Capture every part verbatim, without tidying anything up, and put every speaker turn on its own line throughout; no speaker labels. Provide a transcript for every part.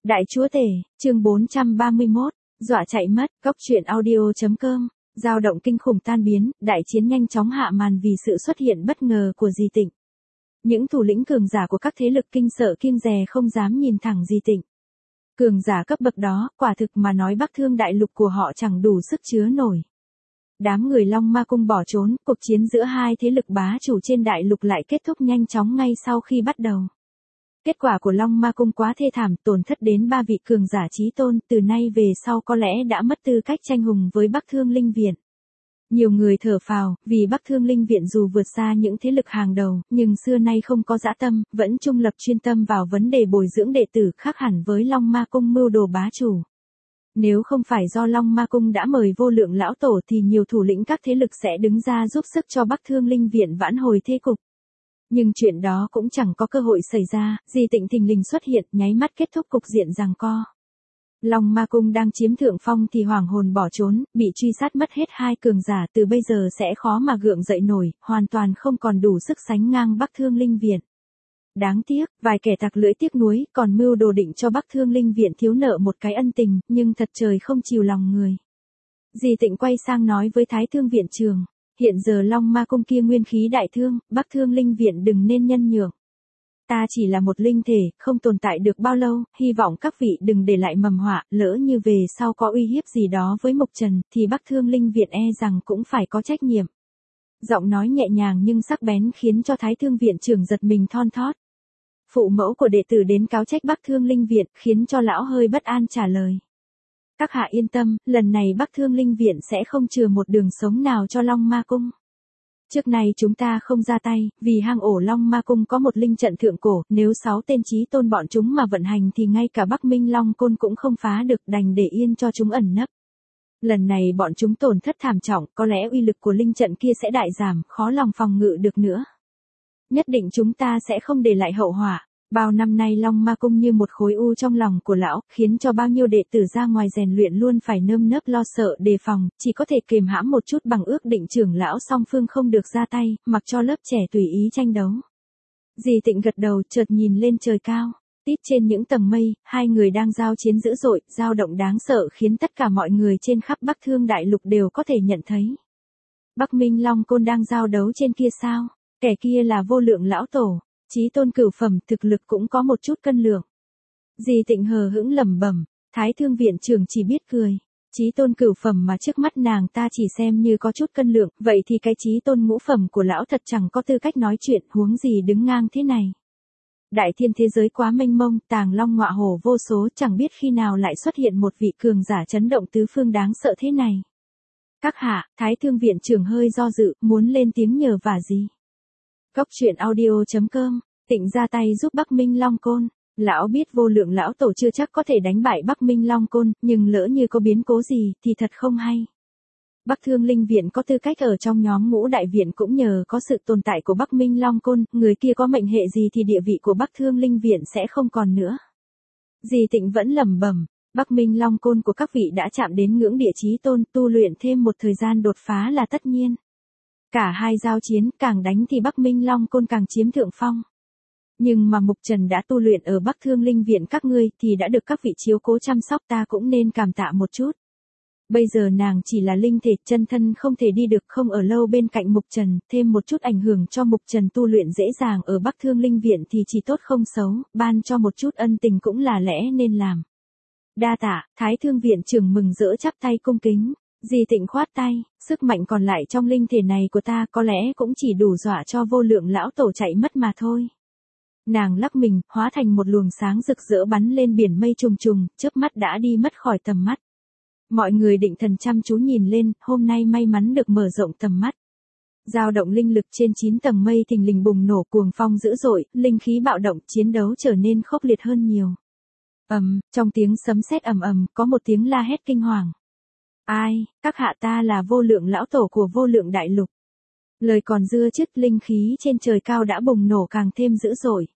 Đại chúa tể, chương bốn trăm ba mươi mốt, dọa chạy mất, góc truyện audio.com, dao động kinh khủng tan biến, đại chiến nhanh chóng hạ màn vì sự xuất hiện bất ngờ của Di Tịnh. Những thủ lĩnh cường giả của các thế lực kinh sợ kiêng dè không dám nhìn thẳng Di Tịnh. Cường giả cấp bậc đó, quả thực mà nói Bắc Thương đại lục của họ chẳng đủ sức chứa nổi. Đám người Long Ma Cung bỏ trốn, cuộc chiến giữa hai thế lực bá chủ trên đại lục lại kết thúc nhanh chóng ngay sau khi bắt đầu. Kết quả của Long Ma Cung quá thê thảm, tổn thất đến ba vị cường giả chí tôn, từ nay về sau có lẽ đã mất tư cách tranh hùng với Bắc Thương Linh Viện. Nhiều người thở phào, vì Bắc Thương Linh Viện dù vượt xa những thế lực hàng đầu, nhưng xưa nay không có dã tâm, vẫn trung lập chuyên tâm vào vấn đề bồi dưỡng đệ tử, khác hẳn với Long Ma Cung mưu đồ bá chủ. Nếu không phải do Long Ma Cung đã mời Vô Lượng lão tổ thì nhiều thủ lĩnh các thế lực sẽ đứng ra giúp sức cho Bắc Thương Linh Viện vãn hồi thế cục. Nhưng chuyện đó cũng chẳng có cơ hội xảy ra, Di Tịnh thình lình xuất hiện, nháy mắt kết thúc cục diện giằng co. Long Ma Cung đang chiếm thượng phong thì hoàng hồn bỏ trốn, bị truy sát mất hết hai cường giả, từ bây giờ sẽ khó mà gượng dậy nổi, hoàn toàn không còn đủ sức sánh ngang Bắc Thương Linh Viện. Đáng tiếc, vài kẻ tặc lưỡi tiếc nuối, còn mưu đồ định cho Bắc Thương Linh Viện thiếu nợ một cái ân tình, nhưng thật trời không chiều lòng người. Di Tịnh quay sang nói với Thái Thương Viện Trường. Hiện giờ Long Ma Cung kia nguyên khí đại thương, Bắc Thương Linh Viện đừng nên nhân nhượng. Ta chỉ là một linh thể, không tồn tại được bao lâu, hy vọng các vị đừng để lại mầm họa, lỡ như về sau có uy hiếp gì đó với Mục Trần, thì Bắc Thương Linh Viện e rằng cũng phải có trách nhiệm. Giọng nói nhẹ nhàng nhưng sắc bén khiến cho Thái Thương Viện Trưởng giật mình thon thót. Phụ mẫu của đệ tử đến cáo trách Bắc Thương Linh Viện, khiến cho lão hơi bất an trả lời. Các hạ yên tâm, lần này Bắc Thương Linh Viện sẽ không chừa một đường sống nào cho Long Ma Cung. Trước này chúng ta không ra tay, vì hang ổ Long Ma Cung có một linh trận thượng cổ, nếu sáu tên chí tôn bọn chúng mà vận hành thì ngay cả Bắc Minh Long Côn cũng không phá được, đành để yên cho chúng ẩn nấp. Lần này bọn chúng tổn thất thảm trọng, có lẽ uy lực của linh trận kia sẽ đại giảm, khó lòng phòng ngự được nữa. Nhất định chúng ta sẽ không để lại hậu họa. Bao năm nay Long Ma Cung như một khối u trong lòng của lão, khiến cho bao nhiêu đệ tử ra ngoài rèn luyện luôn phải nơm nớp lo sợ đề phòng, chỉ có thể kềm hãm một chút bằng ước định trưởng lão song phương không được ra tay, mặc cho lớp trẻ tùy ý tranh đấu. Di Tịnh gật đầu, chợt nhìn lên trời cao, tít trên những tầng mây, hai người đang giao chiến dữ dội, dao động đáng sợ khiến tất cả mọi người trên khắp Bắc Thương đại lục đều có thể nhận thấy. Bắc Minh Long Côn đang giao đấu trên kia sao? Kẻ kia là Vô Lượng lão tổ. Chí tôn cửu phẩm, thực lực cũng có một chút cân lượng. Di Tịnh hờ hững lẩm bẩm, Thái Thương Viện Trưởng chỉ biết cười. Chí tôn cửu phẩm mà trước mắt nàng ta chỉ xem như có chút cân lượng, vậy thì cái chí tôn ngũ phẩm của lão thật chẳng có tư cách nói chuyện, huống gì đứng ngang thế này. Đại thiên thế giới quá mênh mông, tàng long ngọa hổ vô số, chẳng biết khi nào lại xuất hiện một vị cường giả chấn động tứ phương đáng sợ thế này. Các hạ, Thái Thương Viện Trưởng hơi do dự, muốn lên tiếng nhờ vả gì. Góc truyện audio.com, Tịnh ra tay giúp Bắc Minh Long Côn. Lão biết Vô Lượng lão tổ chưa chắc có thể đánh bại Bắc Minh Long Côn, nhưng lỡ như có biến cố gì thì thật không hay. Bắc Thương Linh Viện có tư cách ở trong nhóm ngũ đại viện cũng nhờ có sự tồn tại của Bắc Minh Long Côn, người kia có mệnh hệ gì thì địa vị của Bắc Thương Linh Viện sẽ không còn nữa. Di Tịnh vẫn lẩm bẩm, Bắc Minh Long Côn của các vị đã chạm đến ngưỡng địa chí tôn, tu luyện thêm một thời gian đột phá là tất nhiên. Cả hai giao chiến, càng đánh thì Bắc Minh Long Côn càng chiếm thượng phong. Nhưng mà Mục Trần đã tu luyện ở Bắc Thương Linh Viện các ngươi thì đã được các vị chiếu cố chăm sóc, ta cũng nên cảm tạ một chút. Bây giờ nàng chỉ là linh thể, chân thân không thể đi được, không ở lâu bên cạnh Mục Trần, thêm một chút ảnh hưởng cho Mục Trần tu luyện dễ dàng ở Bắc Thương Linh Viện thì chỉ tốt không xấu, ban cho một chút ân tình cũng là lẽ nên làm. Đa tạ, Thái Thương Viện Trưởng mừng rỡ chắp tay cung kính. Di Tịnh khoát tay, sức mạnh còn lại trong linh thể này của ta có lẽ cũng chỉ đủ dọa cho Vô Lượng lão tổ chạy mất mà thôi. Nàng lắc mình, hóa thành một luồng sáng rực rỡ bắn lên biển mây trùng trùng, chớp mắt đã đi mất khỏi tầm mắt. Mọi người định thần chăm chú nhìn lên, hôm nay may mắn được mở rộng tầm mắt. Dao động linh lực trên chín tầng mây thình lình bùng nổ, cuồng phong dữ dội, linh khí bạo động, chiến đấu trở nên khốc liệt hơn nhiều. Ầm, trong tiếng sấm sét ầm ầm, có một tiếng la hét kinh hoàng. Ai, các hạ, ta là Vô Lượng lão tổ của Vô Lượng đại lục. Lời còn dưa chứt, linh khí trên trời cao đã bùng nổ càng thêm dữ dội.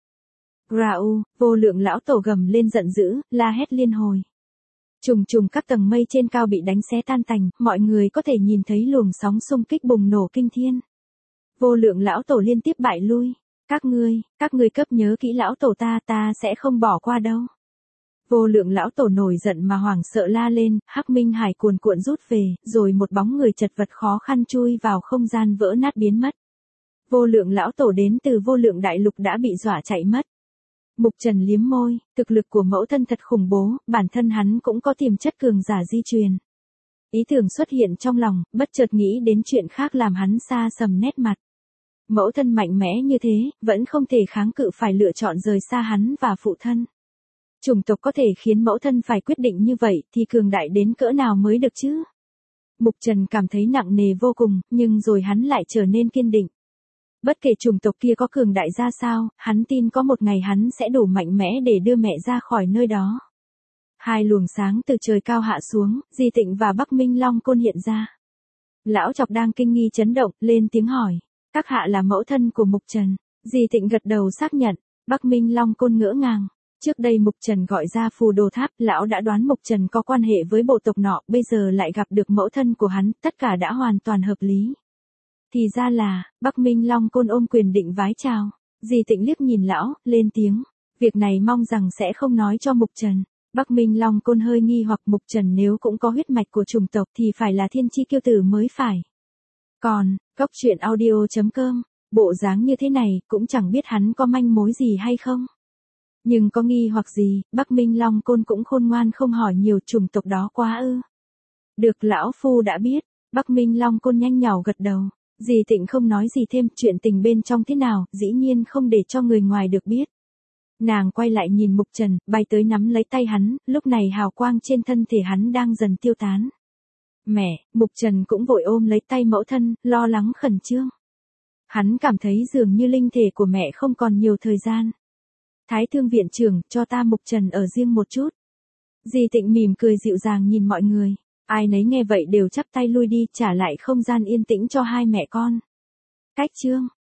Rau, Vô Lượng lão tổ gầm lên giận dữ, la hét liên hồi. Trùng trùng các tầng mây trên cao bị đánh xé tan tành, mọi người có thể nhìn thấy luồng sóng xung kích bùng nổ kinh thiên. Vô Lượng lão tổ liên tiếp bại lui. Các ngươi, các ngươi cấp nhớ kỹ lão tổ ta, ta sẽ không bỏ qua đâu. Vô Lượng lão tổ nổi giận mà hoảng sợ la lên, Hắc Minh Hải cuồn cuộn rút về, rồi một bóng người chật vật khó khăn chui vào không gian vỡ nát biến mất. Vô Lượng lão tổ đến từ Vô Lượng đại lục đã bị dọa chạy mất. Mục Trần liếm môi, thực lực của mẫu thân thật khủng bố, bản thân hắn cũng có tiềm chất cường giả di truyền. Ý tưởng xuất hiện trong lòng, bất chợt nghĩ đến chuyện khác làm hắn xa sầm nét mặt. Mẫu thân mạnh mẽ như thế, vẫn không thể kháng cự phải lựa chọn rời xa hắn và phụ thân. Chủng tộc có thể khiến mẫu thân phải quyết định như vậy thì cường đại đến cỡ nào mới được chứ? Mục Trần cảm thấy nặng nề vô cùng, nhưng rồi hắn lại trở nên kiên định. Bất kể chủng tộc kia có cường đại ra sao, hắn tin có một ngày hắn sẽ đủ mạnh mẽ để đưa mẹ ra khỏi nơi đó. Hai luồng sáng từ trời cao hạ xuống, Di Tịnh và Bắc Minh Long Côn hiện ra. Lão Chọc đang kinh nghi chấn động, lên tiếng hỏi. Các hạ là mẫu thân của Mục Trần. Di Tịnh gật đầu xác nhận. Bắc Minh Long Côn ngỡ ngàng. Trước đây Mục Trần gọi ra Phù Đồ Tháp, lão đã đoán Mục Trần có quan hệ với bộ tộc nọ, bây giờ lại gặp được mẫu thân của hắn, tất cả đã hoàn toàn hợp lý. Thì ra là, Bắc Minh Long Côn ôm quyền định vái chào. Di Tịnh liếc nhìn lão, lên tiếng. Việc này mong rằng sẽ không nói cho Mục Trần. Bắc Minh Long Côn hơi nghi hoặc Mục Trần nếu cũng có huyết mạch của chủng tộc thì phải là thiên chi kiêu tử mới phải. Còn, cốc truyện audio chấm com, bộ dáng như thế này cũng chẳng biết hắn có manh mối gì hay không. Nhưng có nghi hoặc gì, Bắc Minh Long Côn cũng khôn ngoan không hỏi nhiều, chủng tộc đó quá ư. Được lão phu đã biết, Bắc Minh Long Côn nhanh nhảu gật đầu. Di Tịnh không nói gì thêm, chuyện tình bên trong thế nào, dĩ nhiên không để cho người ngoài được biết. Nàng quay lại nhìn Mục Trần, bay tới nắm lấy tay hắn, lúc này hào quang trên thân thể hắn đang dần tiêu tán. Mẹ, Mục Trần cũng vội ôm lấy tay mẫu thân, lo lắng khẩn trương. Hắn cảm thấy dường như linh thể của mẹ không còn nhiều thời gian. Thái Thương viện trưởng, cho ta Mục Trần ở riêng một chút. Di Tịnh mỉm cười dịu dàng nhìn mọi người. Ai nấy nghe vậy đều chắp tay lui đi, trả lại không gian yên tĩnh cho hai mẹ con. Cách chương